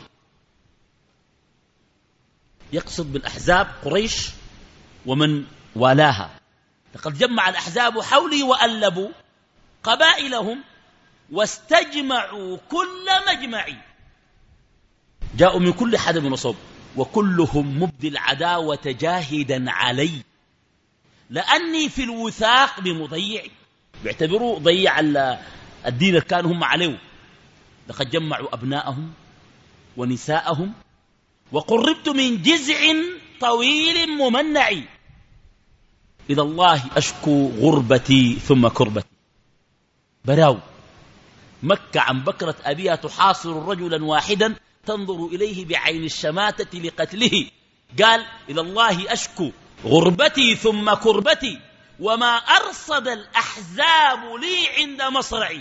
يقصد بالأحزاب قريش ومن والاها. لقد جمع الأحزاب حولي وألبوا قبائلهم واستجمعوا كل مجمع، جاءوا من كل حدب وصوب، وكلهم مبدي العداوة جاهدا علي، لأني في الوثاق بمضيع. بيعتبروا ضيع الدين اللي كانوا هم عليه. لقد جمعوا أبناءهم ونساءهم، وقربت من جزع طويل ممنع، إلى الله أشكو غربتي ثم كربتي. براو مكة عن بكرة أبيها تحاصر رجلا واحدا تنظر إليه بعين الشماتة لقتله. قال: إلى الله أشكو غربتي ثم كربتي، وما أرصد الأحزاب لي عند مصرعي.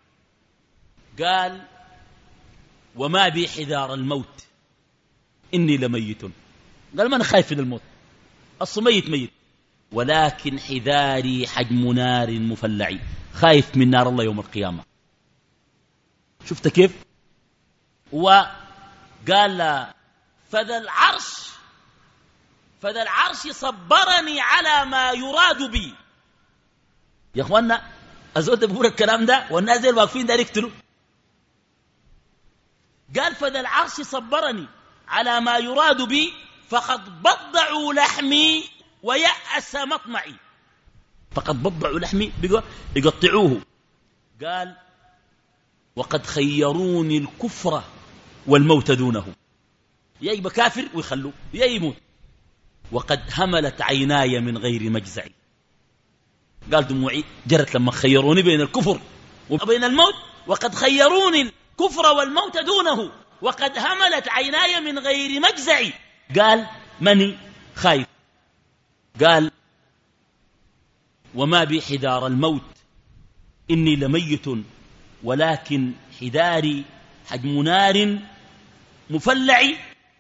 قال: وما بي حذار الموت إني لميت. قال: ما أنا خايف من الموت، أصل ميت ميت، ولكن حذاري حجم نار مفلعي، خايف من نار الله يوم القيامة. شفت كيف؟ وقال: فذا العرش فذا العرش صبرني على ما يراد بي. يا اخوانا الزول ده بيقول الكلام ده والناس دي واقفين ده يقتلوا. قال: فذا العرش صبرني على ما يراد بي، فقد بضعوا لحمي ويأس مطمعي. فقد بضعوا لحمي بقى يقطعوه. قال وقد خيروني الكفر والموت دونه، يا يبقى كافر ويخلوه يا يموت. وقد هملت عيناي من غير مجزعي، قال دموعي جرت لما خيروني بين الكفر وبين الموت. وقد خيروني الكفر والموت دونه وقد هملت عيناي من غير مجزعي. قال مني خايف. قال وما بي حدار الموت إني لميت ولكن حداري حجم نار مفلع.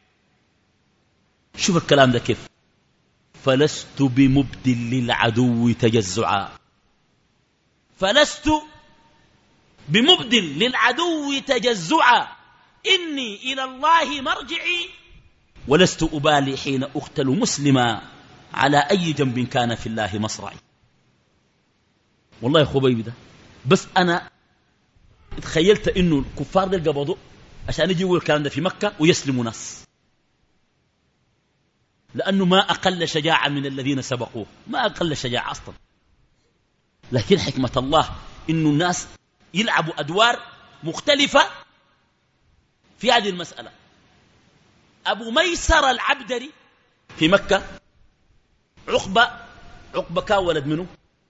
شوف الكلام ده كيف. فلست بمبدل للعدو تجزعا، فلست بمبدل للعدو تجزعا، إني إلى الله مرجعي ولست أبالي حين أقتل مسلما على أي جنب كان في الله مصرعي. والله يا خبيب ده بس أنا تخيلت إنه الكفار دي قبضوا عشان يجيوا الكلام ده في مكة ويسلموا ناس، لأنه ما أقل شجاعة من الذين سبقوه، ما أقل شجاعة أصلا. لكن حكمة الله إنه الناس يلعبوا أدوار مختلفة في هذه المسألة. أبو ميسر العبدري في مكة، عقبة عقبة كان ولد منه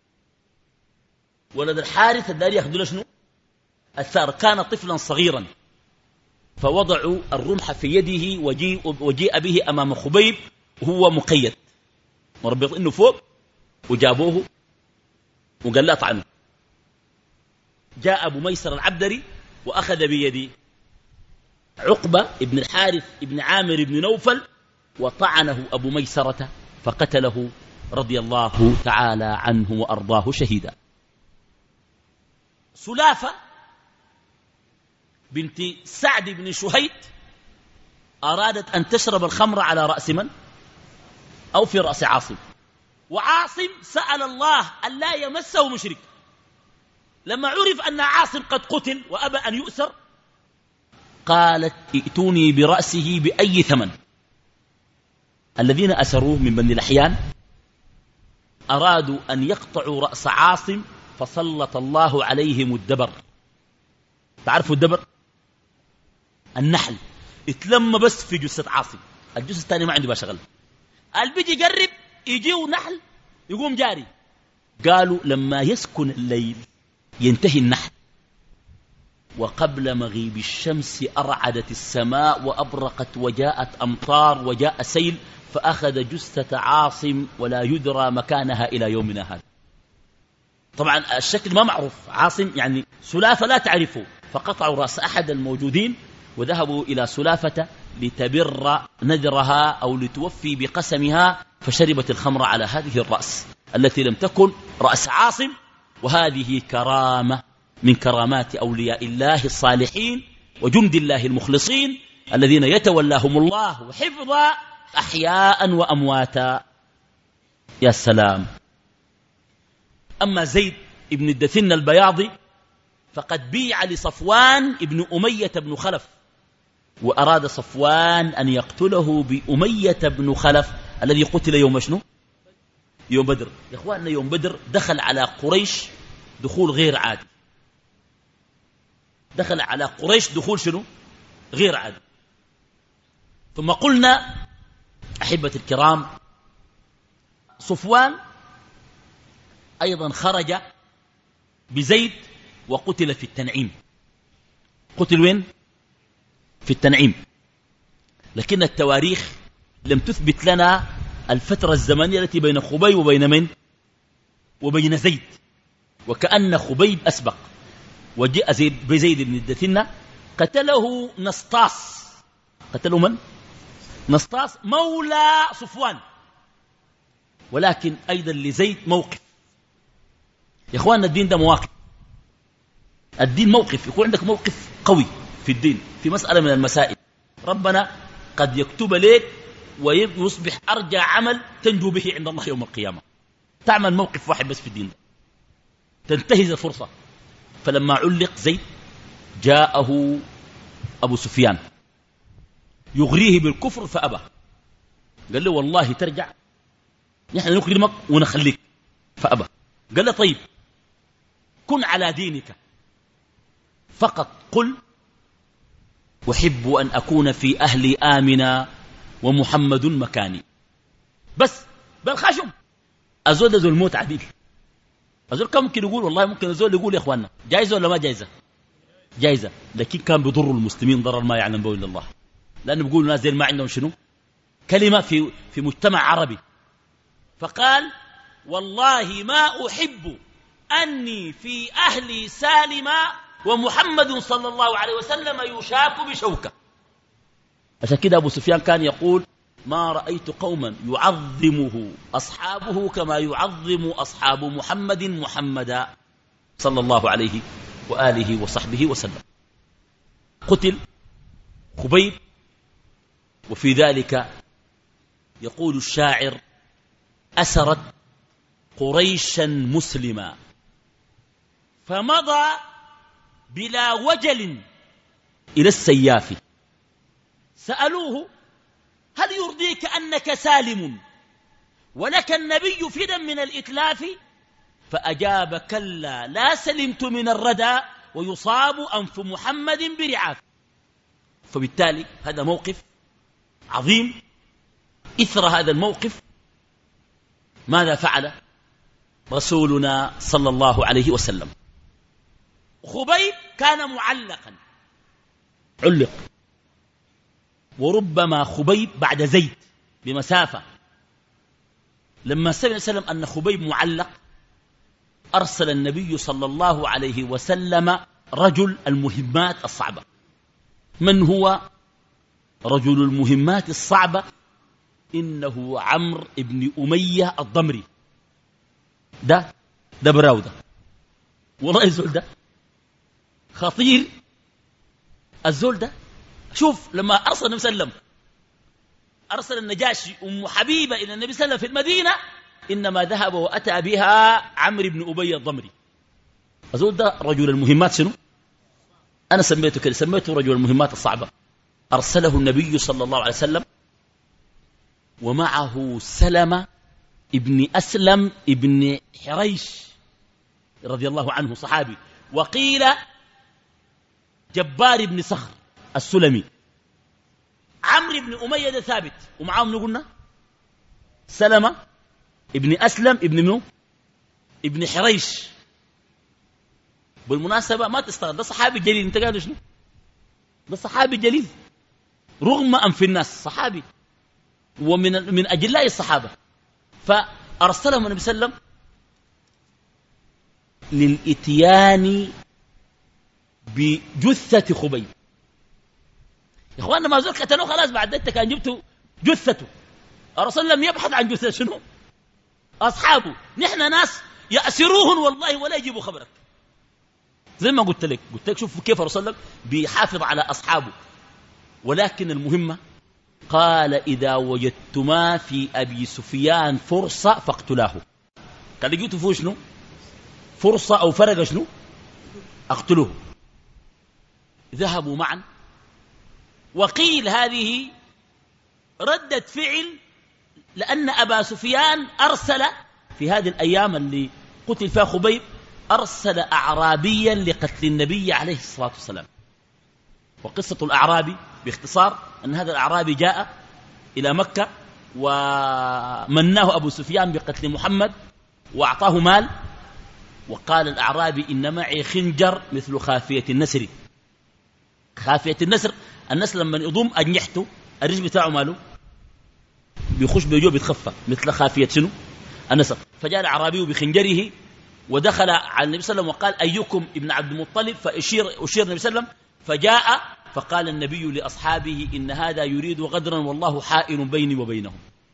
ولد الحارث الداري يأخذوا شنو الثار. كان طفلا صغيرا فوضعوا الرمح في يده وجيء, وجيء به أمام خبيب وهو مقيد مربط إنه فوق، وجابوه وقال لا طعنه. جاء أبو ميسر العبدري وأخذ بيدي عقبة ابن الحارث ابن عامر ابن نوفل وطعنه أبو ميسرة فقتله رضي الله تعالى عنه وأرضاه شهيدا. سلافة بنت سعد بن شهيد أرادت أن تشرب الخمر على رأس من؟ أو في رأس عاصم، وعاصم سأل الله أن لا يمسه مشرك. لما عرف أن عاصم قد قتل وأبى أن يؤسر قالت ائتوني برأسه بأي ثمن. الذين أسروه من بني الأحيان أرادوا أن يقطعوا رأس عاصم فسلط الله عليهم الدبر. تعرفوا الدبر؟ النحل اتلم بس في جثة عاصم، الجثة الثانية ما عنده بقى شغل. اللي بيجي يقرب يجيه نحل يقوم جاري. قالوا لما يسكن الليل ينتهي النحل، وقبل مغيب الشمس أرعدت السماء وأبرقت وجاءت أمطار وجاء سيل فأخذ جثة عاصم ولا يدرى مكانها إلى يومنا هذا. طبعا الشكل ما معروف، عاصم يعني سلافة لا تعرفه، فقطعوا رأس أحد الموجودين وذهبوا إلى سلافة لتبر نذرها أو لتوفي بقسمها، فشربت الخمر على هذه الرأس التي لم تكن رأس عاصم. وهذه كرامة من كرامات أولياء الله الصالحين وجند الله المخلصين الذين يتولاهم الله وحفظا أحياء وأمواتا. يا سلام. أما زيد ابن الدثن البياضي فقد بيع لصفوان ابن أمية بن خلف، وأراد صفوان أن يقتله بأمية بن خلف الذي قتل يوم شنو؟ يوم بدر. يا إخواننا يوم بدر دخل على قريش دخول غير عادي، دخل على قريش دخول شنو؟ غير عادي. ثم قلنا أحبة الكرام صفوان أيضا خرج بزيد وقتل في التنعيم. قتل وين؟ في التنعيم. لكن التواريخ لم تثبت لنا الفترة الزمنية التي بين خبيب وبين من؟ وبين زيد، وكأن خبيب أسبق وجاء زيد بزيد بن الدثنة قتله نسطاس. قتله من؟ نسطاس مولى صفوان. ولكن أيضا لزيد موقف. يا إخواننا الدين ده مواقف، الدين موقف، يكون عندك موقف قوي في الدين في مسألة من المسائل، ربنا قد يكتب لك ويصبح أرجى عمل تنجو به عند الله يوم القيامة. تعمل موقف واحد بس في الدين ده تنتهز الفرصة. فلما علق زيد جاءه أبو سفيان يغريه بالكفر فأبى، قال له والله ترجع نحن نكرمك ونخليك، فأبى. قال له طيب كن على دينك فقط قل أحب أن أكون في أهلي آمنا ومحمد مكاني بس. بالخشم أزول ذو الموت عديل. أزول كم ممكن يقول والله ممكن أزول يقول يا إخواننا جائزة ولا ما جائزة؟ جائزة، لكن كان بيضر المسلمين ضرر ما يعلم به إلا الله، لأنه بيقولوا الناس دي ما عندهم شنو كلمة في في مجتمع عربي. فقال والله ما أحب أني في أهلي سالما ومحمد صلى الله عليه وسلم يشاك بشوكة. عشان كده أبو سفيان كان يقول ما رأيت قوما يعظمه أصحابه كما يعظم أصحاب محمد محمدا صلى الله عليه وآله وصحبه وسلم. قتل خبيب، وفي ذلك يقول الشاعر أسرت قريشا مسلما فمضى بلا وجل إلى السياف. سألوه هل يرضيك أنك سالم ولك النبي فدا من الإتلاف؟ فأجاب كلا لا سلمت من الردى ويصاب أنف محمد برعاف. فبالتالي هذا موقف عظيم. إثر هذا الموقف ماذا فعل رسولنا صلى الله عليه وسلم؟ خبيب كان معلقا علق، وربما خبيب بعد زيد بمسافة. لما سمع وسلم أن خبيب معلق أرسل النبي صلى الله عليه وسلم رجل المهمات الصعبة. من هو رجل المهمات الصعبة؟ إنه عمرو بن أمية الضمري. ده ده براودة والله. الزول ده خطير. الزول ده شوف لما أرسل النبي صلى الله عليه وسلم أرسل النجاشي أم حبيبة إلى النبي صلى الله عليه وسلم في المدينة، إنما ذهب وأتى بها عمرو بن أبي الضمري. الزول ده رجل المهمات شنو؟ أنا سميته كده، سميته رجل المهمات الصعبة. أرسله النبي صلى الله عليه وسلم ومعه سلمة ابن أسلم ابن حريش رضي الله عنه صحابي، وقيل جبار بن صخر السلمي. عمرو بن أمية ده ثابت، ومعاهم قلنا سلمة ابن أسلم ابن منو؟ ابن حريش. بالمناسبة ما تستغرب، ده صحابي جليل. انت قاعد شنو؟ ده صحابي جليل رغم أنف الناس، صحابي ومن من أجلاء الصحابة. فأرسلهم النبي صلى الله عليه وسلم للإتيان بجثة خبيب. يا إخواننا ما زال قتلوه خلاص، بعد ذلك كان جبتوا جثته. الرسول لم يبحث عن جثة شنو؟ أصحابه. نحن ناس يأسروهن والله ولا يجيبوا خبرك. زي ما قلت لك قلت لك شوفوا كيف الرسول بيحافظ على أصحابه. ولكن المهمة قال إذا وجدتما في أبي سفيان فرصة فاقتلاه. قال لقيتوا فيه شنو؟ فرصة أو فرق شنو؟ اقتلوه. ذهبوا معا، وقيل هذه ردة فعل لأن أبا سفيان أرسل في هذه الأيام اللي قتل فيها خبيب، أرسل أعرابيا لقتل النبي عليه الصلاة والسلام. وقصة الأعرابي باختصار أن هذا الأعرابي جاء إلى مكة ومناه أبو سفيان بقتل محمد وأعطاه مال، وقال الأعرابي إن معي خنجر مثل خافية النسر. خافية النسر، النسر لما يضم أجنحته الرجل بتاعه ماله بيخش بيجوه بيتخفى مثل خافية شنو؟ النسر. فجاء الأعرابي بخنجره ودخل على النبي صلى الله عليه وسلم وقال أيكم ابن عبد المطلب؟ فأشير أشير النبي صلى الله عليه وسلم، فجاء فقال النبي لأصحابه إن هذا يريد غدرا والله حائل بيني وبينهم.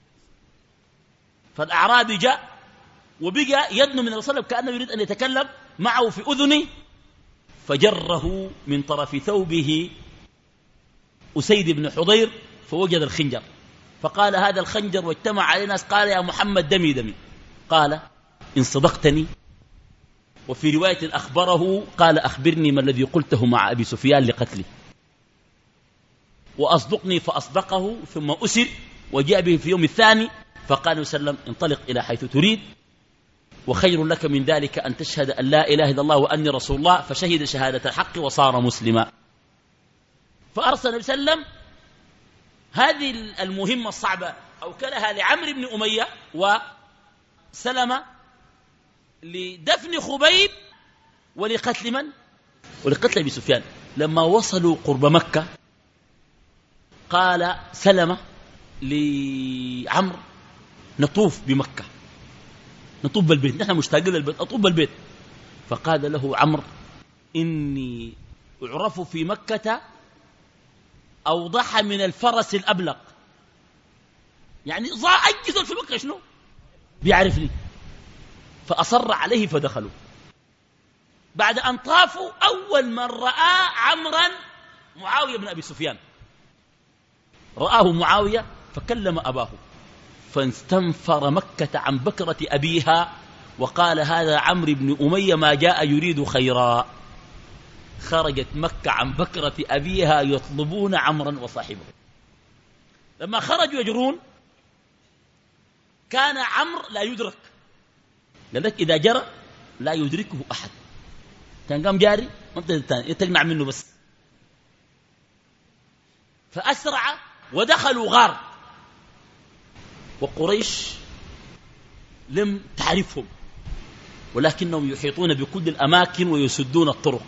فالأعرابي جاء وبقى يدنو من الرسول كأنه يريد أن يتكلم معه في أذنه، فجره من طرف ثوبه أسيد بن حضير فوجد الخنجر، فقال هذا الخنجر واجتمع علينا ناس. قال يا محمد دمي دمي. قال إن صدقتني. وفي رواية أخبره قال أخبرني ما الذي قلته مع أبي سفيان لقتله، وأصدقني فأصدقه، ثم أسر وجاء به في يوم الثاني. فقال وسلم انطلق إلى حيث تريد، وخير لك من ذلك أن تشهد أن لا إله إلا الله وأني رسول الله، فشهد شهادة الحق وصار مسلما. فأرسل النبي صلى الله عليه وسلم هذه المهمة الصعبة أوكلها لعمرو بن أمية وسلمة لدفن خبيب ولقتل من؟ ولقتل أبي سفيان. لما وصلوا قرب مكة قال سلمة لعمرو نطوف بمكة، نطوف بالبيت، نحن مشتاقين للبيت، أطوف بالبيت. فقال له عمرو إني أعرف في مكة أوضح من الفرس الأبلق، يعني ضاع أجزل في مكة شنو بيعرفني. فأصر عليه فدخلوا. بعد أن طافوا أول من رأى عمرا معاوية بن أبي سفيان، رآه معاوية فكلم أباه فاستنفر مكة عن بكرة أبيها وقال هذا عمرو بن أمية ما جاء يريد خيرا. خرجت مكة عن بكرة أبيها يطلبون عمرا وصاحبه. لما خرجوا يجرون كان عمرو لا يدرك، قال لك إذا جرى لا يدركه أحد، كان قام جاري تقنع منه بس. فأسرع ودخلوا غار، وقريش لم تعرفهم ولكنهم يحيطون بكل الأماكن ويسدون الطرق.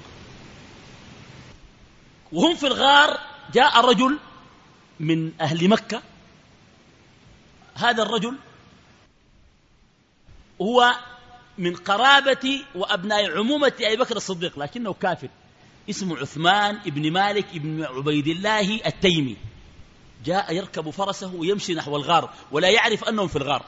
وهم في الغار جاء رجل من أهل مكة. هذا الرجل هو من قرابة وأبناء عمومة أبي بكر الصديق لكنه كافر، اسمه عثمان ابن مالك ابن عبيد الله التيمي. جاء يركب فرسه ويمشي نحو الغار ولا يعرف أنهم في الغار،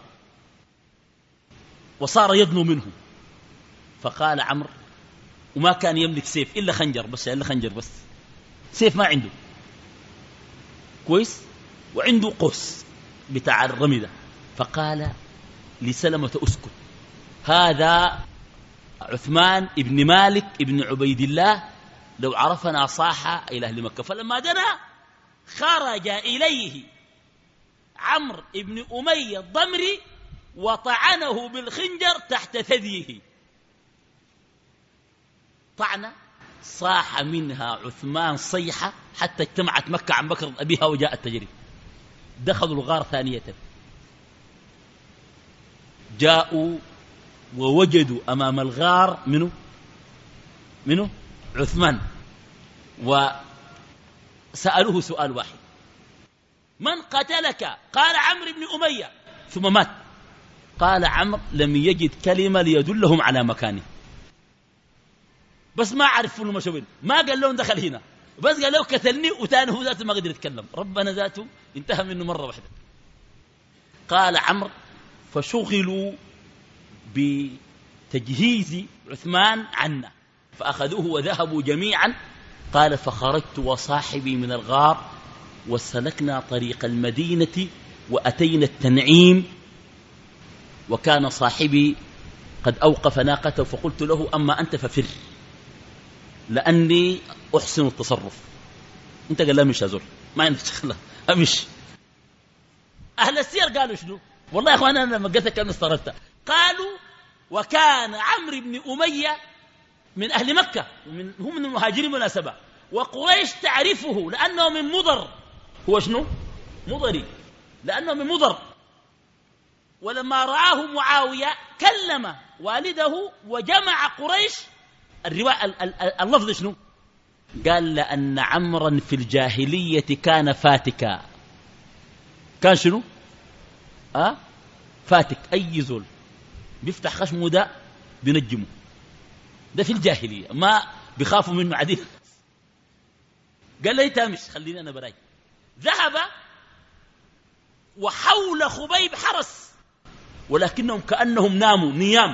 وصار يدنو منه. فقال عمرو، وما كان يملك سيف إلا خنجر بس، إلا خنجر بس، سيف ما عنده كويس، وعنده قوس بتاع الرمي ده. فقال لسلمة اسكت، هذا عثمان ابن مالك ابن عبيد الله لو عرفنا صاح إلى أهل مكة. فلما دنا خرج إليه عمرو ابن أمية الضمري وطعنه بالخنجر تحت ثديه طعنة صاح منها عثمان صيحة حتى اجتمعت مكة عن بكر أبيها وجاءت تجري. دخلوا الغار ثانية، جاءوا ووجدوا أمام الغار منه منه عثمان، وسألوه سؤال واحد: من قتلك؟ قال عمرو بن أمية، ثم مات. قال عمرو لم يجد كلمة ليدلهم على مكانه، بس ما عرفوا له مشوين، ما قال لهم دخل هنا، بس قال له كتلني، وتاني هو ذاته ما قدر يتكلم، ربنا ذاته انتهى منه مرة واحدة. قال عمرو فشغلوا بتجهيز عثمان عنا فأخذوه وذهبوا جميعا. قال فخرجت وصاحبي من الغار وسلكنا طريق المدينة وأتينا التنعيم، وكان صاحبي قد أوقف ناقته، فقلت له أما أنت ففر لأني أحسن التصرف. أنت قال لا مش هزر، ما عندك شغلة أمش. أهل السير قالوا شنو؟ والله يا أخوانا أنا لما قلت كلمة استغربت. قالوا وكان عمرو بن أمية من أهل مكة، ومن هم من المهاجرين مناسبة، وقريش تعرفه لأنه من مضر. هو شنو؟ مضري، لأنه من مضر. ولما رآه معاوية كلم والده وجمع قريش. الرواية اللفظ شنو؟ قال لأن عمرا في الجاهلية كان فاتكا. كان شنو؟ أه؟ فاتك، أي زول بيفتح خشمه ده بنجمه، ده في الجاهلية ما بيخافوا منه عديل. قال لي تامش خليني أنا براي. ذهب وحول خبيب حرس ولكنهم كأنهم ناموا نيام.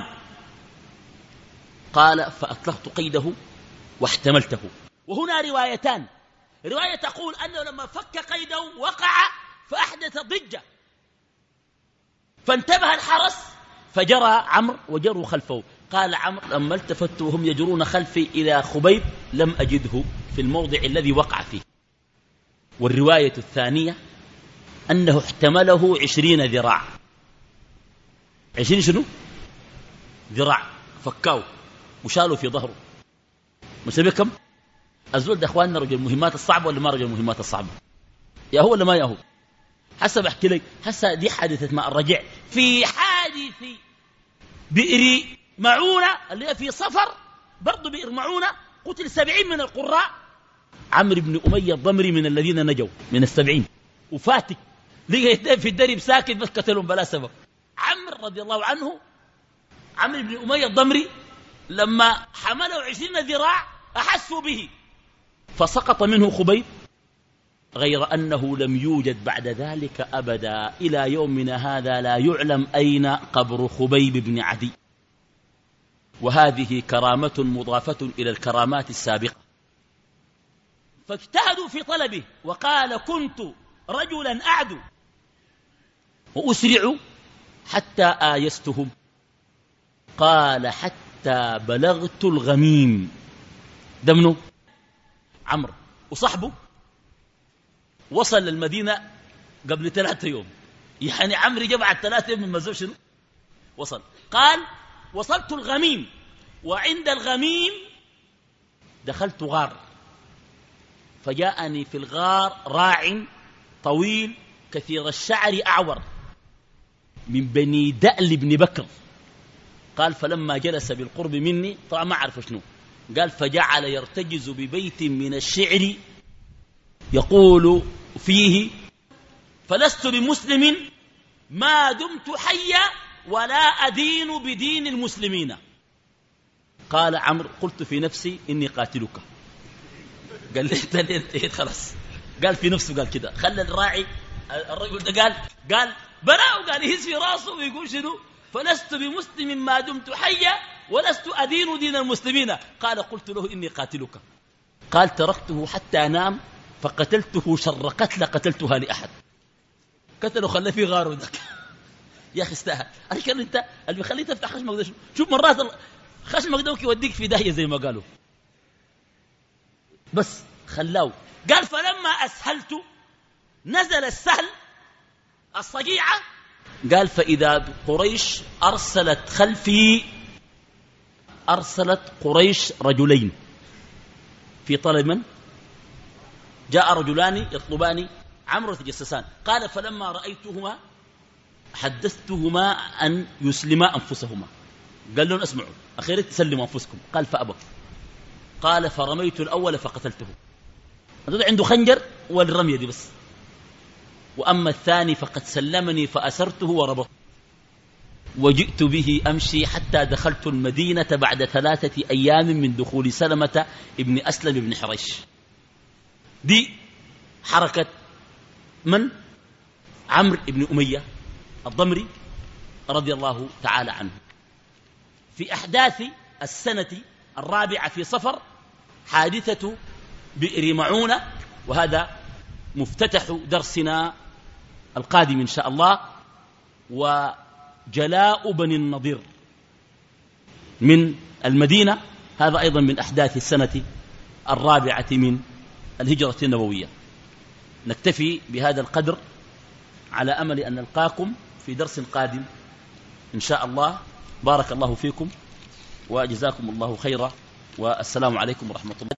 قال فأطلقت قيده واحتملته. وهنا روايتان، رواية تقول أنه لما فك قيده وقع فأحدث ضجة، فانتبه الحرس فجرى عمرو وجروا خلفه. قال عمرو لما التفت وهم يجرون خلفي إلى خبيب لم أجده في الموضع الذي وقع فيه. والرواية الثانية أنه احتمله عشرين ذراع. عشرين شنو؟ ذراع فكاو وشالوا في ظهره. مسبب كم؟ الزول ده اخواننا رجل المهمات الصعبة ولا ما رجل المهمات الصعبة؟ يا هو ولا ما يا هو؟ حسب احكي لك. هسه دي حادثة ماء الرجع في حادث بئر معونة اللي هي في صفر، برضو بئر معونة قتل سبعين من القراء. عمرو بن أمية الضمري من الذين نجوا من السبعين، وفاتك لقى يدين في الدرب ساكت بس قتلهم بلا سبب. عمرو رضي الله عنه، عمرو بن أمية الضمري لما حملوا عشرين ذراع أحسوا به فسقط منه خبيب، غير أنه لم يوجد بعد ذلك أبدا. إلى يومنا هذا لا يعلم أين قبر خبيب بن عدي. وهذه كرامة مضافة إلى الكرامات السابقة. فاجتهدوا في طلبه وقال كنت رجلا أعدو وأسرع حتى آيستهم. قال حتى بلغت الغميم. ده منه عمرو وصحبه وصل للمدينة قبل ثلاثة يوم. يعني عمرو جمع الثلاثة يوم من مزور شنو وصل. قال وصلت الغميم، وعند الغميم دخلت غار، فجاءني في الغار راع طويل كثير الشعر أعور من بني دأل بن بكر. قال فلما جلس بالقرب مني، طبعا ما أعرف شنو، قال فجعل يرتجز ببيت من الشعر يقول فيه فلست بمسلم ما دمت حيا ولا أدين بدين المسلمين. قال عمرو قلت في نفسي إني قاتلك. قال لي انت انتهيت خلاص. قال في نفسه قال كده، خلى الراعي الرجل ده قال قال براء، وقال يهز في راسه ويقول شنو فلست بمسلم ما دمت حيا ولست أدين دين المسلمين. قال قلت له إني قاتلك. قال تركته حتى نام فقتلته شر قتل قتلتها لأحد. قتله خلاه في غاره ذاك. يا أخي استاهل. أنا كان أنت اللي بيخليه تفتح خشمك ده. شوف مرات خشمك ده يوديك في داهية زي ما قالوا، بس خلاه. قال فلما أسهلت نزل السهل الصقيعة. قال فإذا قريش أرسلت خلفي، أرسلت قريش رجلين في طلب من؟ جاء رجلان يطلبان عمرو تجسسان. قال فلما رأيتهما حدثتهما أن يسلما أنفسهما. قال لهم اسمعوا أخيرا تسلموا أنفسكم. قال فأبوا. قال فرميت الأول فقتلته. عنده خنجر والرمية دي بس. وأما الثاني فقد سلمني فأسرته وربطه وجئت به أمشي حتى دخلت المدينة بعد ثلاثة أيام من دخول سلمة ابن أسلم بن حريش. دي حركة من؟ عمرو بن أمية الضمري رضي الله تعالى عنه. في أحداث السنة الرابعة في صفر حادثة بئر معونة، وهذا مفتتح درسنا القادم إن شاء الله. وجلاء بني النضير من المدينة، هذا أيضا من أحداث السنة الرابعة من الهجرة النبوية. نكتفي بهذا القدر على أمل أن نلقاكم في درس قادم إن شاء الله. بارك الله فيكم وجزاكم الله خيرا، والسلام عليكم ورحمة الله.